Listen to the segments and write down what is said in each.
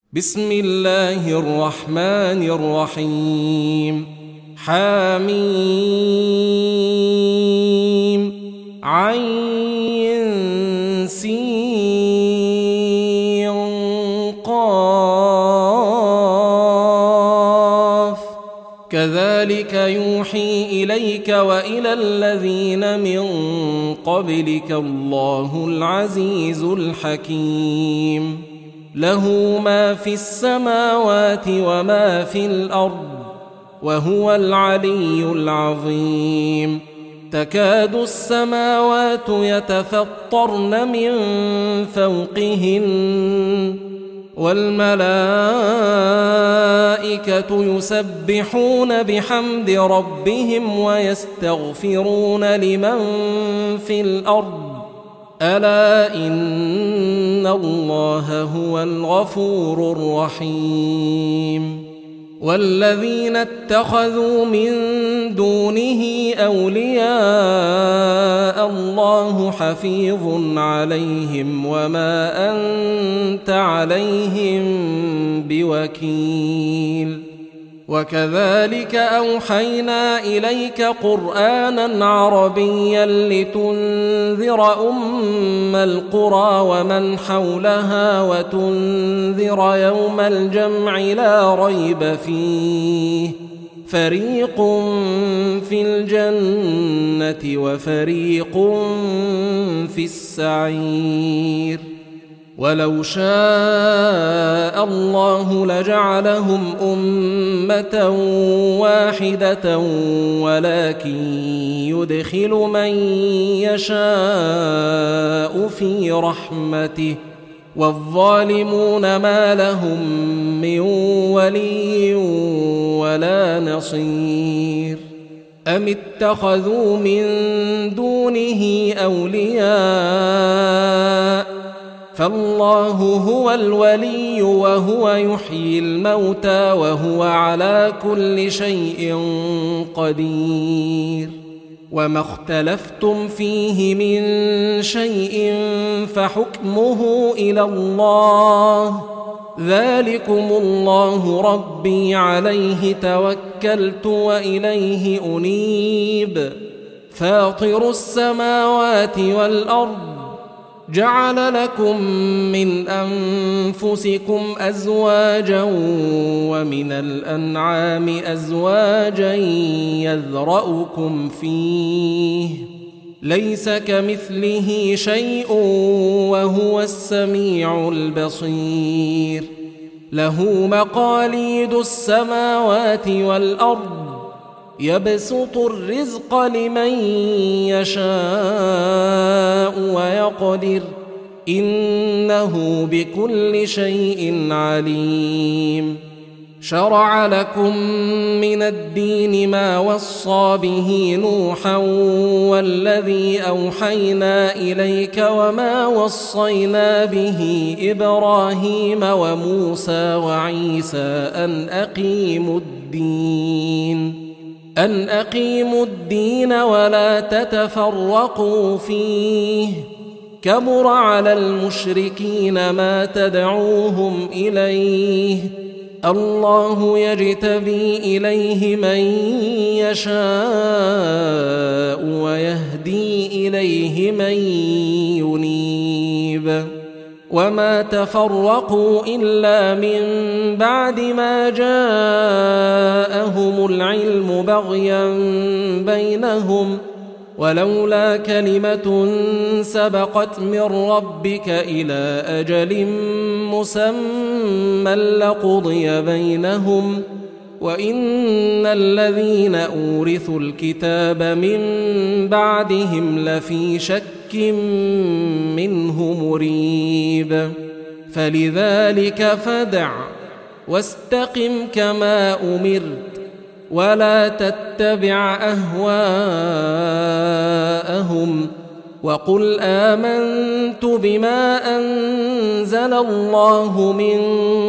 بسم الله الرحمن الرحيم حميم عين سين قاف كذلك يوحي إليك وإلى الذين من قبلك الله العزيز الحكيم له ما في السماوات وما في الأرض وهو العلي العظيم تكاد السماوات يتفطرن من فوقهن والملائكة يسبحون بحمد ربهم ويستغفرون لمن في الأرض ألا إن الله هو الغفور الرحيم والذين اتخذوا من دونه أولياء الله حفيظ عليهم وما أنت عليهم بوكيل وكذلك أوحينا إليك قرآنا عربيا لتنذر أم القرى ومن حولها وتنذر يوم الجمع لا ريب فيه فريق في الجنة وفريق في السعير ولو شاء الله لجعلهم أمة واحدة ولكن يدخل من يشاء في رحمته والظالمون ما لهم من ولي ولا نصير أم اتخذوا من دونه أولياء فالله هو الولي وهو يحيي الموتى وهو على كل شيء قدير وما اختلفتم فيه من شيء فحكمه إلى الله ذلكم الله ربي عليه توكلت وإليه أنيب فاطر السماوات والأرض جعل لكم من أنفسكم أزواجا ومن الأنعام أزواجا يذرأكم فيه ليس كمثله شيء وهو السميع البصير له مقاليد السماوات والأرض يبسط الرزق لمن يشاء ويقدر إنه بكل شيء عليم شرع لكم من الدين ما وصى به نوحا والذي أوحينا إليك وما وصينا به إبراهيم وموسى وعيسى أن أقيموا الدين ولا تتفرقوا فيه كبر على المشركين ما تدعوهم إليه الله يجتبي إليه من يشاء ويهدي إليه من ينيب وما تفرقوا إلا من بعد ما جاءهم العلم بغيا بينهم ولولا كلمة سبقت من ربك إلى أجل مسمى لقضي بينهم وإن الذين أورثوا الكتاب من بعدهم لفي شك منه مريب فلذلك فادع واستقم كما أمرت ولا تتبع أهواءهم وقل آمنت بما أنزل الله من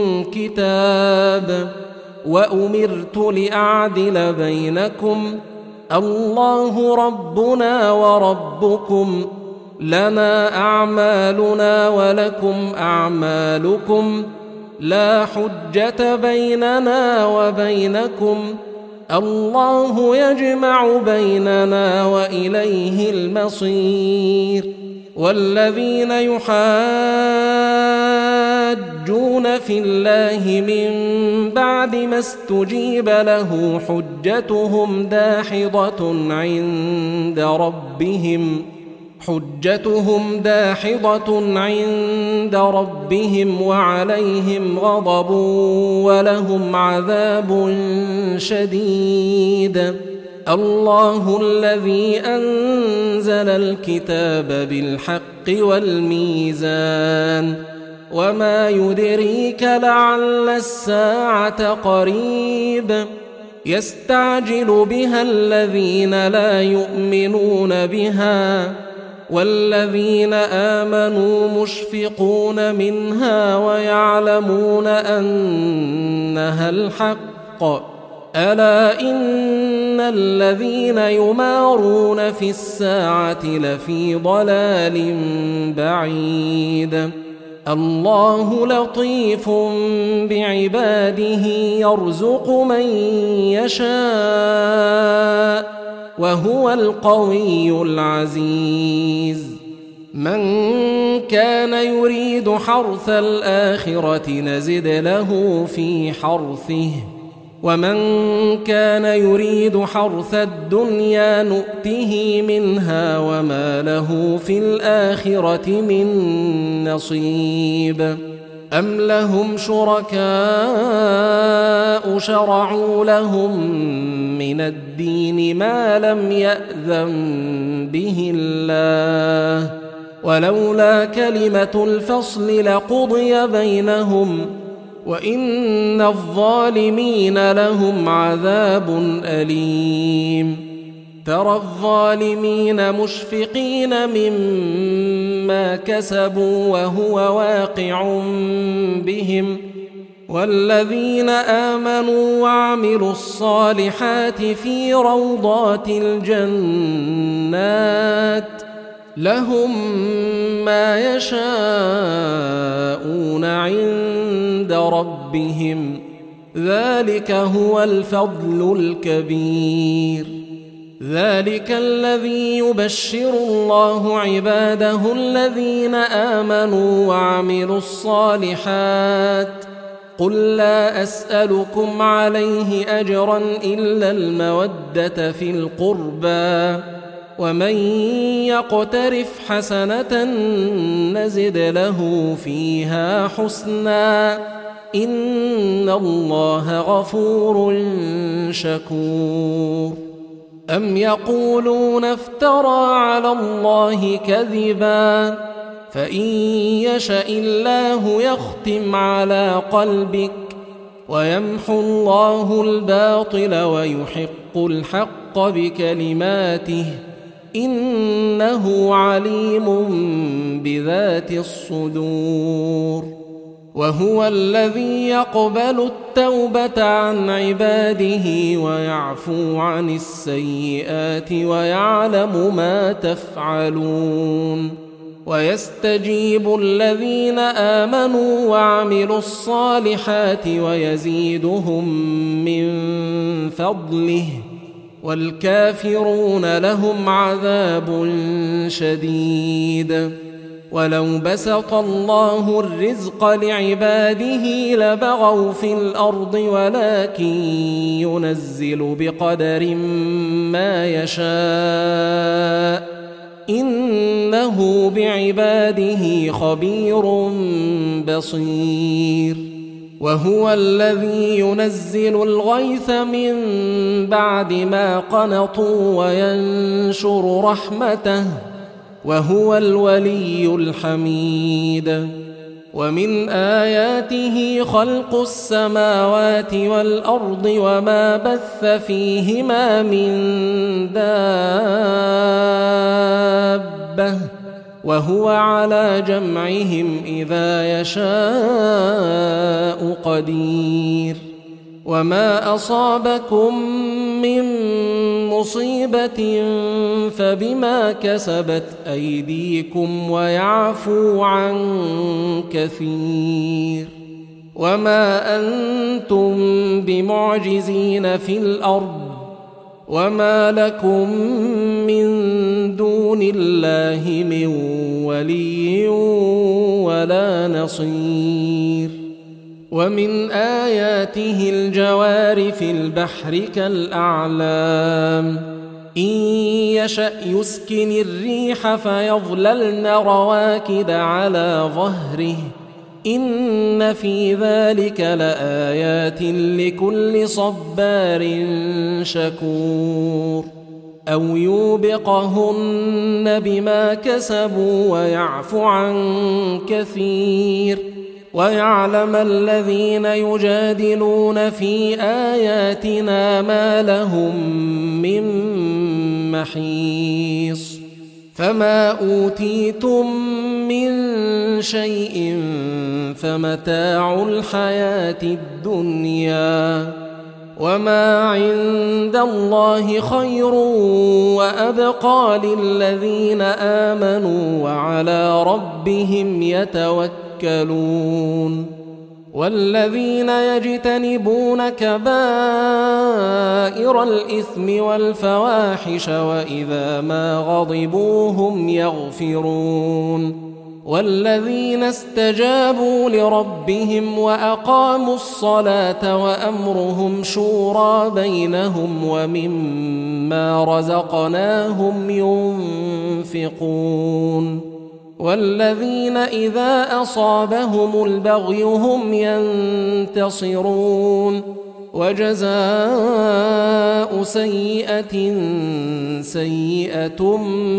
كتاب وأمرت لأعدل بينكم الله ربنا وربكم لنا أعمالنا ولكم أعمالكم لا حجة بيننا وبينكم الله يجمع بيننا وإليه المصير والذين يحاجون في الله من بعد ما استجيب له حجتهم داحضة عند ربهم وعليهم غضب ولهم عذاب شديد الله الذي أنزل الكتاب بالحق والميزان وما يدريك لعل الساعة قريب يستعجل بها الذين لا يؤمنون بها والذين آمنوا مشفقون منها ويعلمون أنها الحق ألا إن الذين يمارون في الساعة لفي ضلال بعيد الله لطيف بعباده يرزق من يشاء وهو القوي العزيز من كان يريد حرث الآخرة نزد له في حرثه ومن كان يريد حرث الدنيا نؤته منها وما له في الآخرة من نصيب أم لهم شركاء شرعوا لهم من الدين ما لم يأذن به الله ولولا كلمة الفصل لقضي بينهم وإن الظالمين لهم عذاب أليم ترى الظالمين مشفقين مما كسبوا وهو واقع بهم والذين آمنوا وعملوا الصالحات في روضات الجنات لهم ما يشاءون عند ربهم ذلك هو الفضل الكبير ذلك الذي يبشر الله عباده الذين آمنوا وعملوا الصالحات قل لا أسألكم عليه أجرا إلا المودة في القربى ومن يقترف حسنة نزد له فيها حسنا إن الله غفور شكور أم يقولون افترى على الله كذبا فإن يشأ الله يختم على قلبك ويمحو الله الباطل ويحق الحق بكلماته إنه عليم بذات الصدور وهو الذي يقبل التوبة عن عباده ويعفو عن السيئات ويعلم ما تفعلون ويستجيب الذين آمنوا وعملوا الصالحات ويزيدهم من فضله والكافرون لهم عذاب شديد ولو بسط الله الرزق لعباده لبغوا في الأرض ولكن ينزل بقدر ما يشاء إنه بعباده خبير بصير وهو الذي ينزل الغيث من بعد ما قنطوا وينشر رحمته وهو الولي الحميد ومن آياته خلق السماوات والأرض وما بث فيهما من دابة وهو على جمعهم إذا يشاء قدير وما أصابكم من مصيبة فبما كسبت أيديكم ويعفو عن كثير وما أنتم بمعجزين في الأرض وما لكم من دون الله من ولي ولا نصير ومن آياته الجوار في البحر كالأعلام إن يشأ يسكن الريح فيظللن رواكد على ظهره إن في ذلك لآيات لكل صبار شكور أو يوبقهن بما كسبوا ويعفو عن كثير ويعلم الذين يجادلون في آياتنا ما لهم من محيص فما أوتيتم من شيء فمتاع الحياة الدنيا وما عند الله خير وأبقى للذين آمنوا وعلى ربهم يتوكلون والذين يجتنبون كبائر الإثم والفواحش وإذا ما غضبوا هم يغفرون والذين استجابوا لربهم وأقاموا الصلاة وأمرهم شورى بينهم ومما رزقناهم ينفقون والذين إذا أصابهم البغي هم ينتصرون وجزاء سيئة سيئة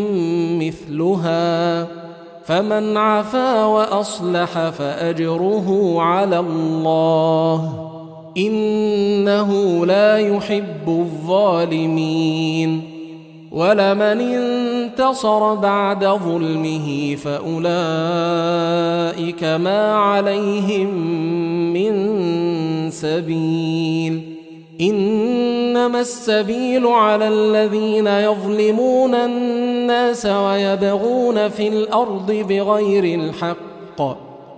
مثلها فمن عفا وأصلح فأجره على الله إنه لا يحب الظالمين ولمن انتصر بعد ظلمه فأولئك ما عليهم من سبيل إنما السبيل على الذين يظلمون الناس ويبغون في الأرض بغير الحق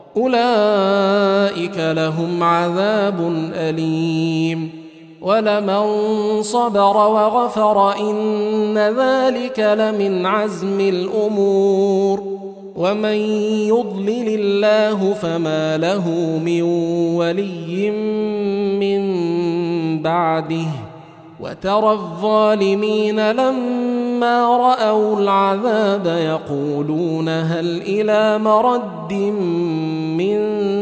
أولئك لهم عذاب أليم ولمن صبر وغفر إن ذلك لمن عزم الأمور ومن يضلل الله فما له من ولي من بعده وترى الظالمين لما رأوا العذاب يقولون هل إلى مرد من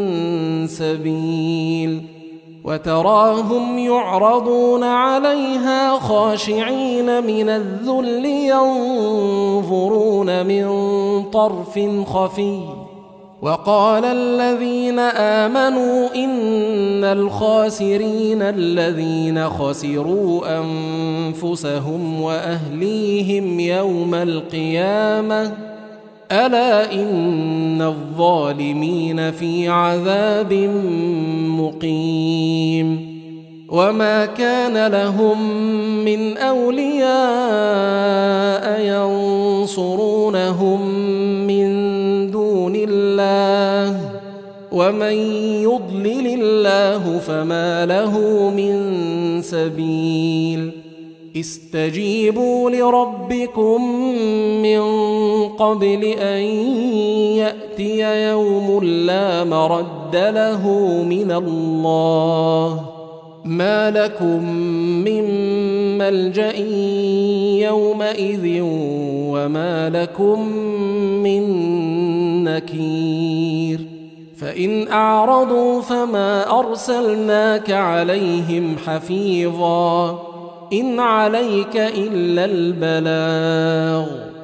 سبيل وتراهم يعرضون عليها خاشعين من الذل ينظرون من طرف خفي وقال الذين آمنوا إن الخاسرين الذين خسروا أنفسهم وأهليهم يوم القيامة ألا إن الظالمين في عذاب مقيم وما كان لهم من أولياء ينصرونهم من دون الله ومن يضلل الله فما له من سبيل استجيبوا لربكم من قبل أن يأتي يوم لا مرد له من الله ما لكم من ملجأ يومئذ وما لكم من نكير فإن أعرضوا فما أرسلناك عليهم حفيظا إن عليك إلا البلاغ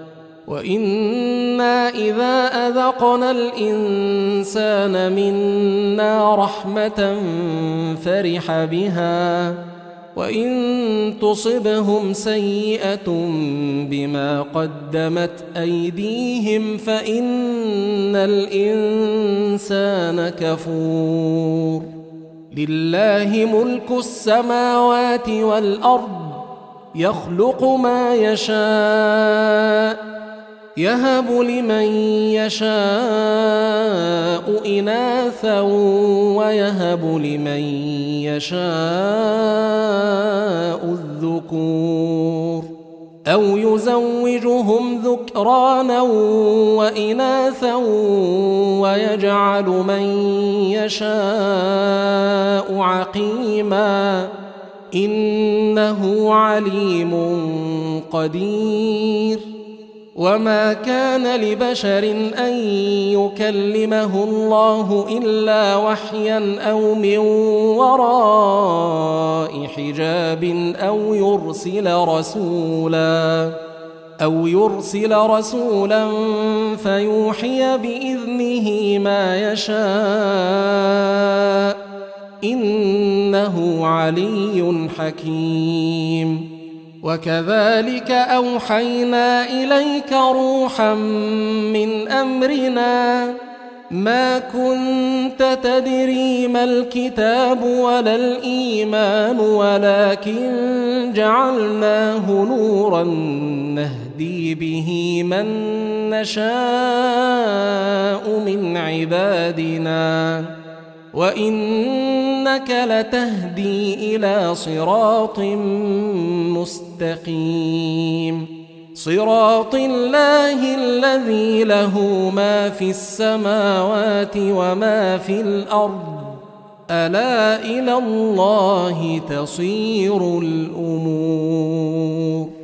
وإنا إذا أذقنا الإنسان منا رحمة فرح بها وإن تصبهم سيئة بما قدمت أيديهم فإن الإنسان كفور لله ملك السماوات والأرض يخلق ما يشاء يهب لمن يشاء إناثا ويهب لمن يشاء الذكور أو يزوجهم ذكرانا وإناثا ويجعل من يشاء عقيما إنه عليم قدير. وما كان لبشر أن يكلمه الله إلا وحيا أو من وراء حجاب أو يرسل رسولا فيوحي بإذنه ما يشاء إنه علي حكيم. وكذلك أوحينا إليك روحا من أمرنا ما كنت تدري ما الكتاب ولا الإيمان ولكن جعلناه نورا نهدي به من نشاء من عبادنا وإنك لتهدي إلى صراط مستقيم صراط الله الذي له ما في السماوات وما في الأرض ألا إلى الله تصير الأمور.